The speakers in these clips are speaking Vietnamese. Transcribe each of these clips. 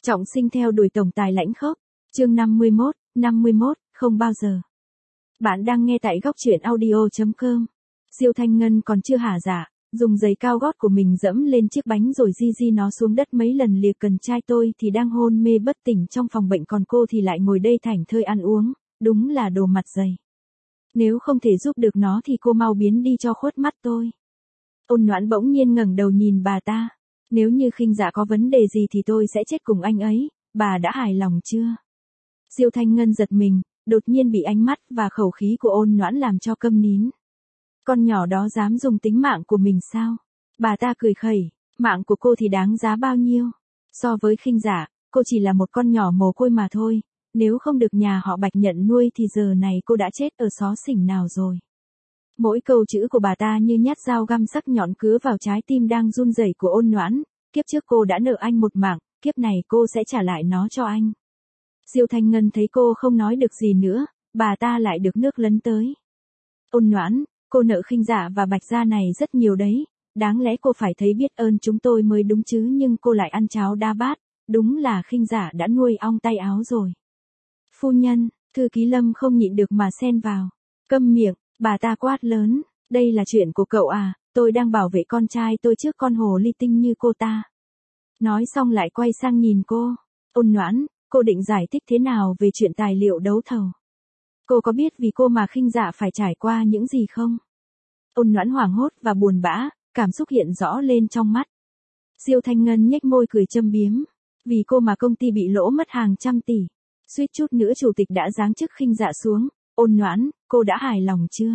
Trọng sinh theo đuổi tổng tài lãnh khốc. Chương 51, không bao giờ. Bạn đang nghe tại góc truyện audio.com. Diêu Thanh Ngân còn chưa hả dạ, dùng giày cao gót của mình dẫm lên chiếc bánh rồi di nó xuống đất mấy lần lìa cần trai tôi thì đang hôn mê bất tỉnh trong phòng bệnh, còn cô thì lại ngồi đây thảnh thơi ăn uống, đúng là đồ mặt dày. Nếu không thể giúp được nó thì cô mau biến đi cho khuất mắt tôi. Ôn Noãn bỗng nhiên ngẩng đầu nhìn bà ta. Nếu như Khinh Dạ có vấn đề gì thì tôi sẽ chết cùng anh ấy, bà đã hài lòng chưa? Diêu Thanh Ngân giật mình, đột nhiên bị ánh mắt và khẩu khí của Ôn Noãn làm cho câm nín. Con nhỏ đó dám dùng tính mạng của mình sao? Bà ta cười khẩy, mạng của cô thì đáng giá bao nhiêu? So với Khinh Dạ, cô chỉ là một con nhỏ mồ côi mà thôi, nếu không được nhà họ Bạch nhận nuôi thì giờ này cô đã chết ở xó xỉnh nào rồi. Mỗi câu chữ của bà ta như nhát dao găm sắc nhọn cứa vào trái tim đang run rẩy của Ôn Noãn. Kiếp trước cô đã nợ anh một mạng, kiếp này cô sẽ trả lại nó cho anh. Diêu Thanh Ngân thấy cô không nói được gì nữa, bà ta lại được nước lấn tới. Ôn Noãn, cô nợ Khinh Dạ và Bạch gia này rất nhiều đấy, đáng lẽ cô phải thấy biết ơn chúng tôi mới đúng chứ, nhưng cô lại ăn cháo đa bát, đúng là Khinh Dạ đã nuôi ong tay áo rồi. Phu nhân, thư ký Lâm không nhịn được mà xen vào. Câm miệng, bà ta quát lớn, đây là chuyện của cậu à, tôi đang bảo vệ con trai tôi trước con hồ ly tinh như cô ta. Nói xong lại quay sang nhìn cô. Ôn Noãn, cô định giải thích thế nào về chuyện tài liệu đấu thầu? Cô có biết vì cô mà Khinh Dạ phải trải qua những gì không? Ôn Noãn hoảng hốt và buồn bã, cảm xúc hiện rõ lên trong mắt. Diêu Thanh Ngân nhếch môi cười châm biếm. Vì cô mà công ty bị lỗ mất hàng trăm tỷ. Suýt chút nữa chủ tịch đã giáng chức Khinh Dạ xuống. Ôn Noãn, cô đã hài lòng chưa?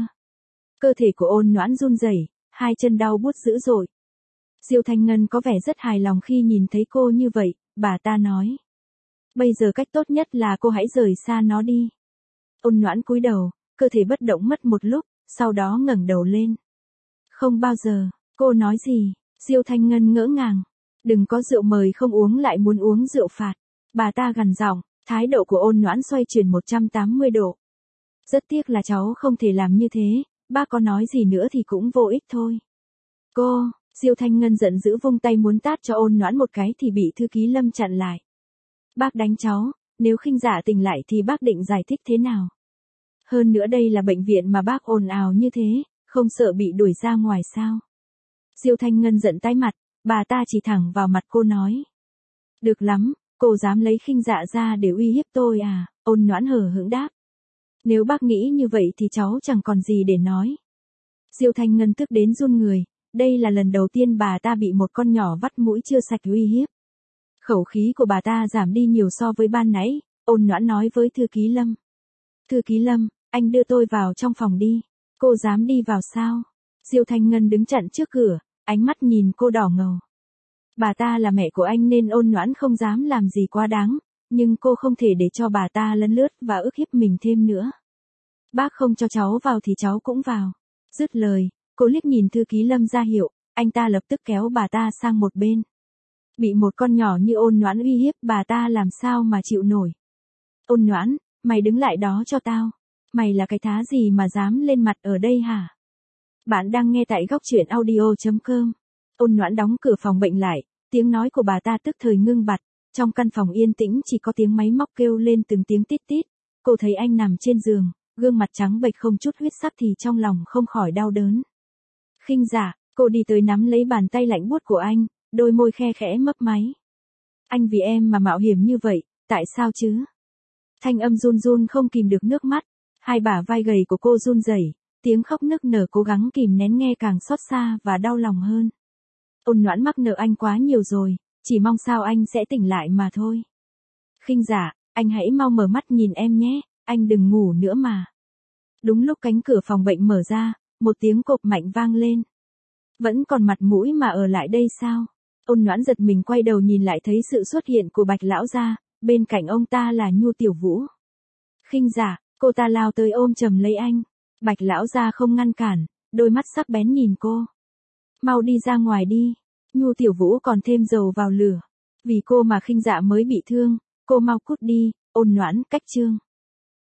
Cơ thể của Ôn Noãn run rẩy, hai chân đau buốt dữ dội. Diêu Thanh Ngân có vẻ rất hài lòng khi nhìn thấy cô như vậy, bà ta nói. Bây giờ cách tốt nhất là cô hãy rời xa nó đi. Ôn Noãn cúi đầu, cơ thể bất động mất một lúc, sau đó ngẩng đầu lên. Không bao giờ, cô nói gì? Diêu Thanh Ngân ngỡ ngàng. Đừng có rượu mời không uống lại muốn uống rượu phạt. Bà ta gằn giọng, thái độ của Ôn Noãn xoay chuyển 180 độ. Rất tiếc là cháu không thể làm như thế, bác có nói gì nữa thì cũng vô ích thôi. Cô, Diêu Thanh Ngân giận dữ vung tay muốn tát cho Ôn Noãn một cái thì bị thư ký Lâm chặn lại. Bác đánh cháu, nếu Khinh Dạ tỉnh lại thì bác định giải thích thế nào? Hơn nữa đây là bệnh viện mà bác ồn ào như thế, không sợ bị đuổi ra ngoài sao? Diêu Thanh Ngân giận tái mặt, bà ta chỉ thẳng vào mặt cô nói. Được lắm, cô dám lấy Khinh Dạ ra để uy hiếp tôi à? Ôn Noãn hờ hững đáp. Nếu bác nghĩ như vậy thì cháu chẳng còn gì để nói. Diêu Thanh Ngân tức đến run người, đây là lần đầu tiên bà ta bị một con nhỏ vắt mũi chưa sạch uy hiếp. Khẩu khí của bà ta giảm đi nhiều so với ban nãy, Ôn Noãn nói với thư ký Lâm. Thư ký Lâm, anh đưa tôi vào trong phòng đi. Cô dám đi vào sao? Diêu Thanh Ngân đứng chặn trước cửa, ánh mắt nhìn cô đỏ ngầu. Bà ta là mẹ của anh nên Ôn Noãn không dám làm gì quá đáng, nhưng cô không thể để cho bà ta lấn lướt và ức hiếp mình thêm nữa. Bác không cho cháu vào thì cháu cũng vào. Dứt lời, cô liếc nhìn thư ký Lâm ra hiệu, anh ta lập tức kéo bà ta sang một bên. Bị một con nhỏ như Ôn Noãn uy hiếp bà ta làm sao mà chịu nổi. Ôn Noãn, mày đứng lại đó cho tao. Mày là cái thá gì mà dám lên mặt ở đây hả? Bạn đang nghe tại góc truyện audio.com. Ôn Noãn đóng cửa phòng bệnh lại, tiếng nói của bà ta tức thời ngưng bặt. Trong căn phòng yên tĩnh chỉ có tiếng máy móc kêu lên từng tiếng tít tít. Cô thấy anh nằm trên giường, gương mặt trắng bệch không chút huyết sắc thì trong lòng không khỏi đau đớn. Khinh Dạ, cô đi tới nắm lấy bàn tay lạnh buốt của anh, đôi môi khe khẽ mấp máy. Anh vì em mà mạo hiểm như vậy, tại sao chứ? Thanh âm run run không kìm được nước mắt, hai bả vai gầy của cô run rẩy, tiếng khóc nức nở cố gắng kìm nén nghe càng xót xa và đau lòng hơn. Ôn Noãn mắc nợ anh quá nhiều rồi, chỉ mong sao anh sẽ tỉnh lại mà thôi. Khinh Dạ, anh hãy mau mở mắt nhìn em nhé, anh đừng ngủ nữa mà. Đúng lúc cánh cửa phòng bệnh mở ra, một tiếng cộp mạnh vang lên. Vẫn còn mặt mũi mà ở lại đây sao? Ôn Noãn giật mình quay đầu nhìn lại thấy sự xuất hiện của Bạch lão gia, bên cạnh ông ta là Nhu Tiểu Vũ. Khinh Dạ, cô ta lao tới ôm chầm lấy anh. Bạch lão gia không ngăn cản, đôi mắt sắc bén nhìn cô. Mau đi ra ngoài đi. Nhu Tiểu Vũ còn thêm dầu vào lửa. Vì cô mà Khinh Dạ mới bị thương, cô mau cút đi. Ôn Noãn cách chương.